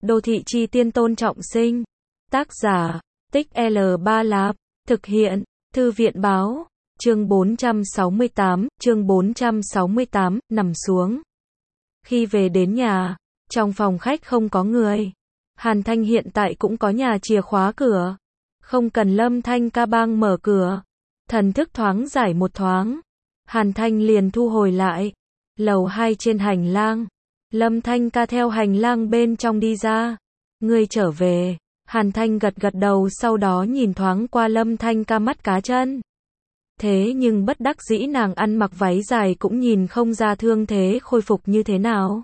Đô thị chi tiên Tôn Trọng Sinh. Tác giả, Tích L3 Lạp. Thực hiện, Thư viện báo. Chương 468, nằm xuống. Khi về đến nhà, trong phòng khách không có người. Hàn Thanh hiện tại cũng có nhà chìa khóa cửa. Không cần Lâm Thanh ca bang mở cửa. Thần thức thoáng giải một thoáng. Hàn Thanh liền thu hồi lại. Lầu 2 trên hành lang. Lâm Thanh ca theo hành lang bên trong đi ra. Ngươi trở về. Hàn Thanh gật gật đầu, sau đó nhìn thoáng qua Lâm Thanh ca mắt cá chân. Thế nhưng bất đắc dĩ nàng ăn mặc váy dài cũng nhìn không ra thương thế khôi phục như thế nào.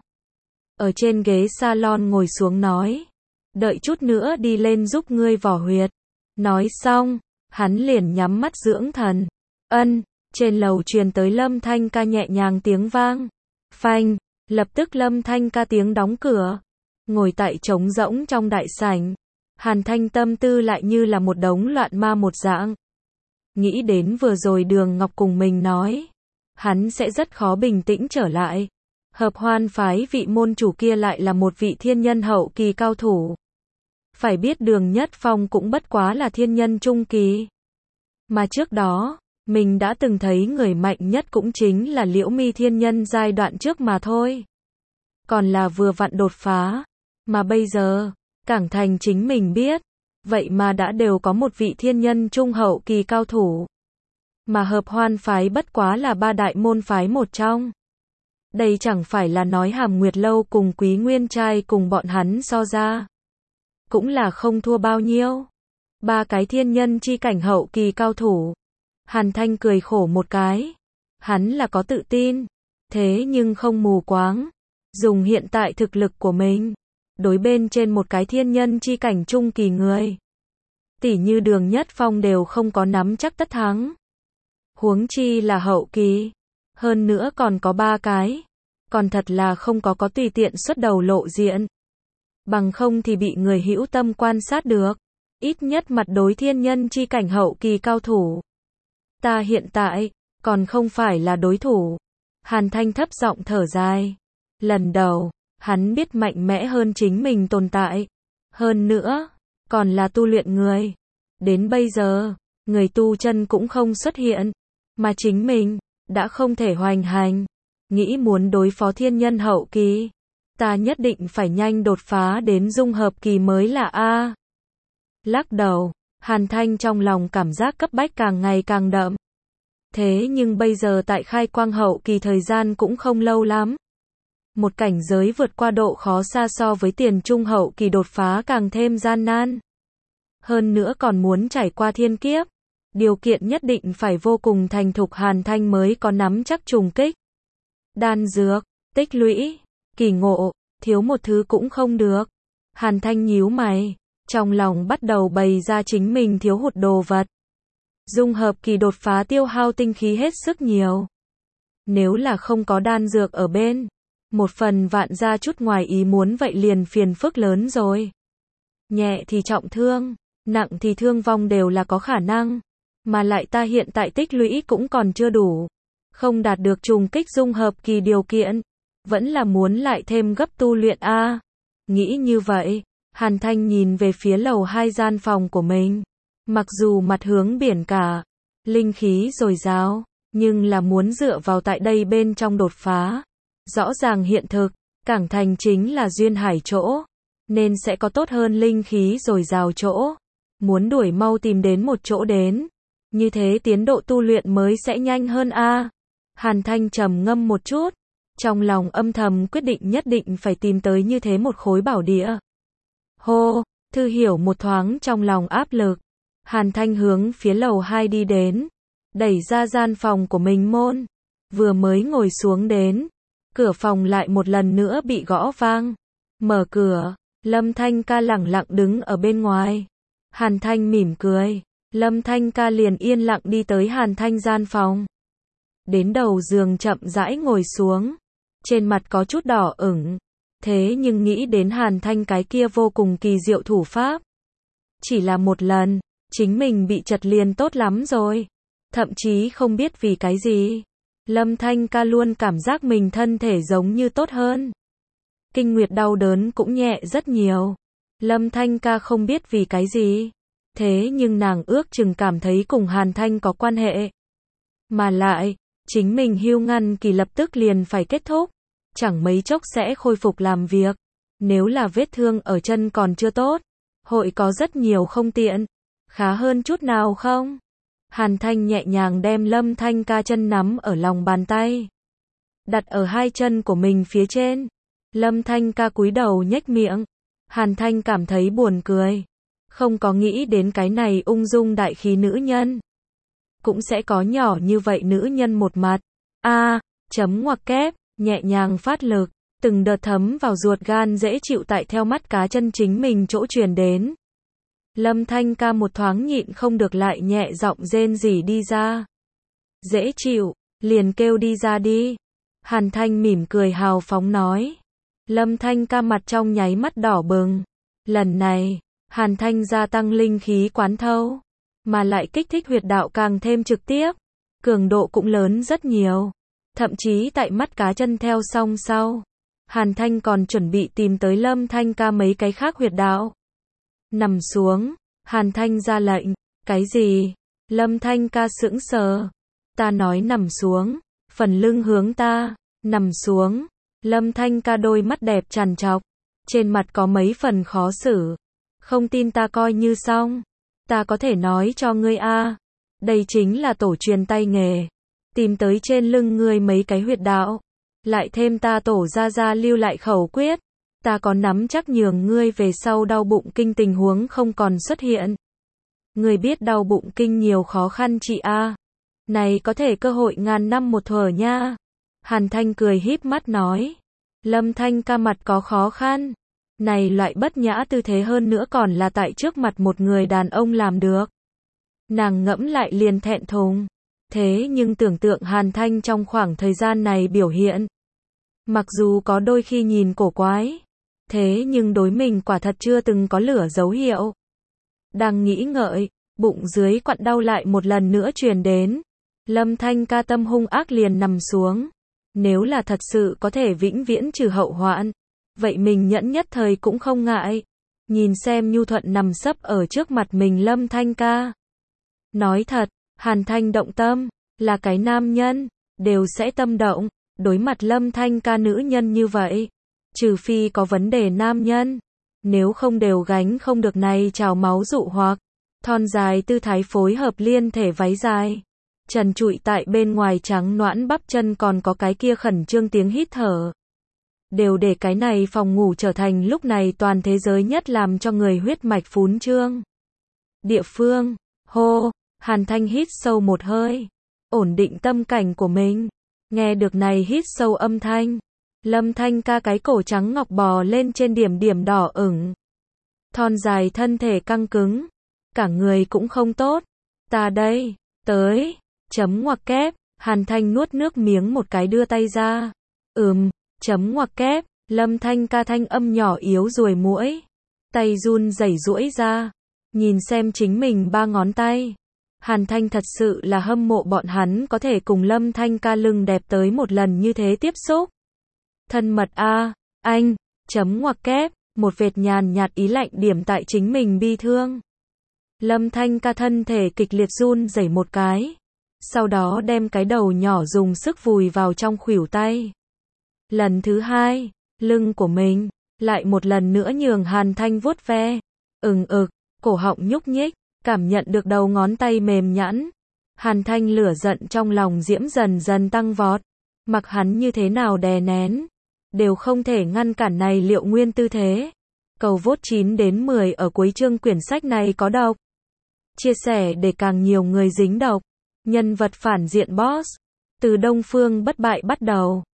Ở trên ghế salon ngồi xuống nói. Đợi chút nữa đi lên giúp ngươi vỏ huyệt. Nói xong, hắn liền nhắm mắt dưỡng thần. Ân, trên lầu truyền tới Lâm Thanh ca nhẹ nhàng tiếng vang. Phanh, lập tức Lâm Thanh ca tiếng đóng cửa. Ngồi tại trống rỗng trong đại sảnh. Hàn Thanh tâm tư lại như là một đống loạn ma một dạng. Nghĩ đến vừa rồi Đường Ngọc cùng mình nói. Hắn sẽ rất khó bình tĩnh trở lại. Hợp Hoan phái vị môn chủ kia lại là một vị thiên nhân hậu kỳ cao thủ. Phải biết Đường Nhất Phong cũng bất quá là thiên nhân trung kỳ. Mà trước đó, mình đã từng thấy người mạnh nhất cũng chính là Liễu Mi thiên nhân giai đoạn trước mà thôi. Còn là vừa vặn đột phá. Mà bây giờ, Cảng Thành chính mình biết. Vậy mà đã đều có một vị thiên nhân trung hậu kỳ cao thủ. Mà Hợp Hoan phái bất quá là ba đại môn phái một trong. Đây chẳng phải là nói Hàm Nguyệt Lâu cùng Quý Nguyên Trai cùng bọn hắn so ra. Cũng là không thua bao nhiêu. Ba cái thiên nhân chi cảnh hậu kỳ cao thủ. Hàn Thanh cười khổ một cái. Hắn là có tự tin. Thế nhưng không mù quáng. Dùng hiện tại thực lực của mình. Đối bên trên một cái thiên nhân chi cảnh trung kỳ người. Tỷ như Đường Nhất Phong đều không có nắm chắc tất thắng. Huống chi là hậu kỳ. Hơn nữa còn có ba cái. Còn thật là không có tùy tiện xuất đầu lộ diện. Bằng không thì bị người hữu tâm quan sát được. Ít nhất mặt đối thiên nhân chi cảnh hậu kỳ cao thủ. Ta hiện tại, còn không phải là đối thủ. Hàn Thanh thấp giọng thở dài. Lần đầu, hắn biết mạnh mẽ hơn chính mình tồn tại. Hơn nữa, còn là tu luyện người. Đến bây giờ, người tu chân cũng không xuất hiện. Mà chính mình, đã không thể hoành hành. Nghĩ muốn đối phó thiên nhân hậu kỳ. Ta nhất định phải nhanh đột phá đến dung hợp kỳ mới là A. Lắc đầu, Hàn Thanh trong lòng cảm giác cấp bách càng ngày càng đậm. Thế nhưng bây giờ tại khai quang hậu kỳ thời gian cũng không lâu lắm. Một cảnh giới vượt qua độ khó xa so với tiền trung hậu kỳ đột phá càng thêm gian nan. Hơn nữa còn muốn trải qua thiên kiếp. Điều kiện nhất định phải vô cùng thành thục, Hàn Thanh mới có nắm chắc trùng kích. Đan dược, tích lũy, kỳ ngộ, thiếu một thứ cũng không được. Hàn Thanh nhíu mày, trong lòng bắt đầu bày ra chính mình thiếu hụt đồ vật. Dung hợp kỳ đột phá tiêu hao tinh khí hết sức nhiều. Nếu là không có đan dược ở bên, một phần vạn ra chút ngoài ý muốn vậy liền phiền phức lớn rồi. Nhẹ thì trọng thương, nặng thì thương vong đều là có khả năng. Mà lại ta hiện tại tích lũy cũng còn chưa đủ. Không đạt được trùng kích dung hợp kỳ điều kiện. Vẫn là muốn lại thêm gấp tu luyện A. Nghĩ như vậy, Hàn Thanh nhìn về phía lầu 2 gian phòng của mình. Mặc dù mặt hướng biển cả, linh khí dồi dào, nhưng là muốn dựa vào tại đây bên trong đột phá. Rõ ràng hiện thực, Cảng Thành chính là duyên hải chỗ, nên sẽ có tốt hơn linh khí dồi dào chỗ. Muốn đuổi mau tìm đến một chỗ đến. Như thế tiến độ tu luyện mới sẽ nhanh hơn A. Hàn Thanh trầm ngâm một chút. Trong lòng âm thầm quyết định nhất định phải tìm tới như thế một khối bảo địa. Hô, thư hiểu một thoáng trong lòng áp lực. Hàn Thanh hướng phía lầu 2 đi đến. Đẩy ra gian phòng của mình môn. Vừa mới ngồi xuống đến. Cửa phòng lại một lần nữa bị gõ vang. Mở cửa, Lâm Thanh ca lẳng lặng đứng ở bên ngoài. Hàn Thanh mỉm cười. Lâm Thanh ca liền yên lặng đi tới Hàn Thanh gian phòng. Đến đầu giường chậm rãi ngồi xuống. Trên mặt có chút đỏ ửng. Thế nhưng nghĩ đến Hàn Thanh cái kia vô cùng kỳ diệu thủ pháp. Chỉ là một lần, chính mình bị chật liền tốt lắm rồi. Thậm chí không biết vì cái gì. Lâm Thanh ca luôn cảm giác mình thân thể giống như tốt hơn. kinh nguyệt đau đớn cũng nhẹ rất nhiều. Lâm Thanh Ca không biết vì cái gì. Thế nhưng nàng ước chừng cảm thấy cùng Hàn Thanh có quan hệ. Mà lại, chính mình hưu ngăn kỳ lập tức liền phải kết thúc. Chẳng mấy chốc sẽ khôi phục làm việc. Nếu là vết thương ở chân còn chưa tốt, hội có rất nhiều không tiện. Khá hơn chút nào không? Hàn Thanh nhẹ nhàng đem Lâm Thanh Ca chân nắm ở lòng bàn tay. Đặt ở hai chân của mình phía trên. Lâm Thanh Ca cúi đầu nhếch miệng. Hàn Thanh cảm thấy buồn cười. Không có nghĩ đến cái này ung dung đại khí nữ nhân. Cũng sẽ có nhỏ như vậy nữ nhân một mặt. Chấm ngoặc kép, nhẹ nhàng phát lực. Từng đợt thấm vào ruột gan dễ chịu tại theo mắt cá chân chính mình chỗ truyền đến. Lâm Thanh Ca một thoáng nhịn không được lại nhẹ giọng rên rỉ đi ra. Dễ chịu, liền kêu đi ra đi. Hàn Thanh mỉm cười hào phóng nói. Lâm Thanh Ca mặt trong nháy mắt đỏ bừng. Lần này, Hàn Thanh gia tăng linh khí quán thâu, mà lại kích thích huyệt đạo càng thêm trực tiếp. Cường độ cũng lớn rất nhiều. Thậm chí tại mắt cá chân theo song sau. Hàn Thanh còn chuẩn bị tìm tới Lâm Thanh Ca mấy cái khác huyệt đạo. Nằm xuống, Hàn Thanh ra lệnh. Cái gì? Lâm Thanh Ca sững sờ. Ta nói nằm xuống, phần lưng hướng ta, nằm xuống. Lâm Thanh Ca đôi mắt đẹp trằn trọc, trên mặt có mấy phần khó xử. Không tin ta coi như xong. Ta có thể nói cho ngươi đây chính là tổ truyền tay nghề. Tìm tới trên lưng ngươi mấy cái huyệt đạo. Lại thêm ta tổ gia lưu lại khẩu quyết. Ta có nắm chắc nhường ngươi về sau đau bụng kinh tình huống không còn xuất hiện. Ngươi biết đau bụng kinh nhiều khó khăn chị Này có thể cơ hội ngàn năm một thuở nha. Hàn Thanh cười híp mắt nói. Lâm Thanh Ca mặt có khó khăn. Này loại bất nhã tư thế hơn nữa còn là tại trước mặt một người đàn ông làm được. Nàng ngẫm lại liền thẹn thùng. Thế nhưng tưởng tượng Hàn Thanh trong khoảng thời gian này biểu hiện. Mặc dù có đôi khi nhìn cổ quái. Thế nhưng đối mình quả thật chưa từng có lửa dấu hiệu. Đang nghĩ ngợi, bụng dưới quặn đau lại một lần nữa truyền đến. Lâm Thanh Ca tâm hung ác liền nằm xuống. Nếu là thật sự có thể vĩnh viễn trừ hậu hoạn, vậy mình nhẫn nhất thời cũng không ngại. Nhìn xem nhu thuận nằm sấp ở trước mặt mình Lâm Thanh Ca. Nói thật, Hàn Thanh động tâm, là cái nam nhân, đều sẽ tâm động. Đối mặt Lâm Thanh Ca nữ nhân như vậy, trừ phi có vấn đề nam nhân, nếu không đều gánh không được này trào máu dụ hoặc. Thon dài tư thái phối hợp liên thể váy dài, trần trụi tại bên ngoài trắng nõn bắp chân còn có cái kia khẩn trương tiếng hít thở. Đều để cái này phòng ngủ trở thành lúc này toàn thế giới nhất làm cho người huyết mạch phún trương. Địa phương, hô, Hàn Thanh hít sâu một hơi, ổn định tâm cảnh của mình. Nghe được này hít sâu âm thanh, Lâm Thanh Ca cái cổ trắng ngọc bò lên trên điểm điểm đỏ ửng. Thon dài thân thể căng cứng, cả người cũng không tốt. Ta đây, tới, chấm ngoặc kép, Hàn Thanh nuốt nước miếng một cái đưa tay ra. Chấm ngoặc kép, Lâm Thanh Ca thanh âm nhỏ yếu ruồi muỗi. Tay run rẩy duỗi ra, nhìn xem chính mình ba ngón tay. Hàn Thanh thật sự là hâm mộ bọn hắn có thể cùng Lâm Thanh Ca lưng đẹp tới một lần như thế tiếp xúc. Thân mật anh, chấm ngoặc kép, một vệt nhàn nhạt ý lạnh điểm tại chính mình bi thương. Lâm Thanh Ca thân thể kịch liệt run rẩy một cái. Sau đó đem cái đầu nhỏ dùng sức vùi vào trong khuỷu tay. Lần thứ hai, lưng của mình, lại một lần nữa nhường Hàn Thanh vuốt ve. Cổ họng nhúc nhích, cảm nhận được đầu ngón tay mềm nhẵn. Hàn Thanh lửa giận trong lòng diễm dần dần tăng vọt. Mặc hắn như thế nào đè nén, đều không thể ngăn cản này Liệu Nguyên tư thế. Cầu vote 9 đến 10 ở cuối chương quyển sách này có độc. Chia sẻ để càng nhiều người dính độc. Nhân vật phản diện boss. Từ Đông Phương bất bại bắt đầu.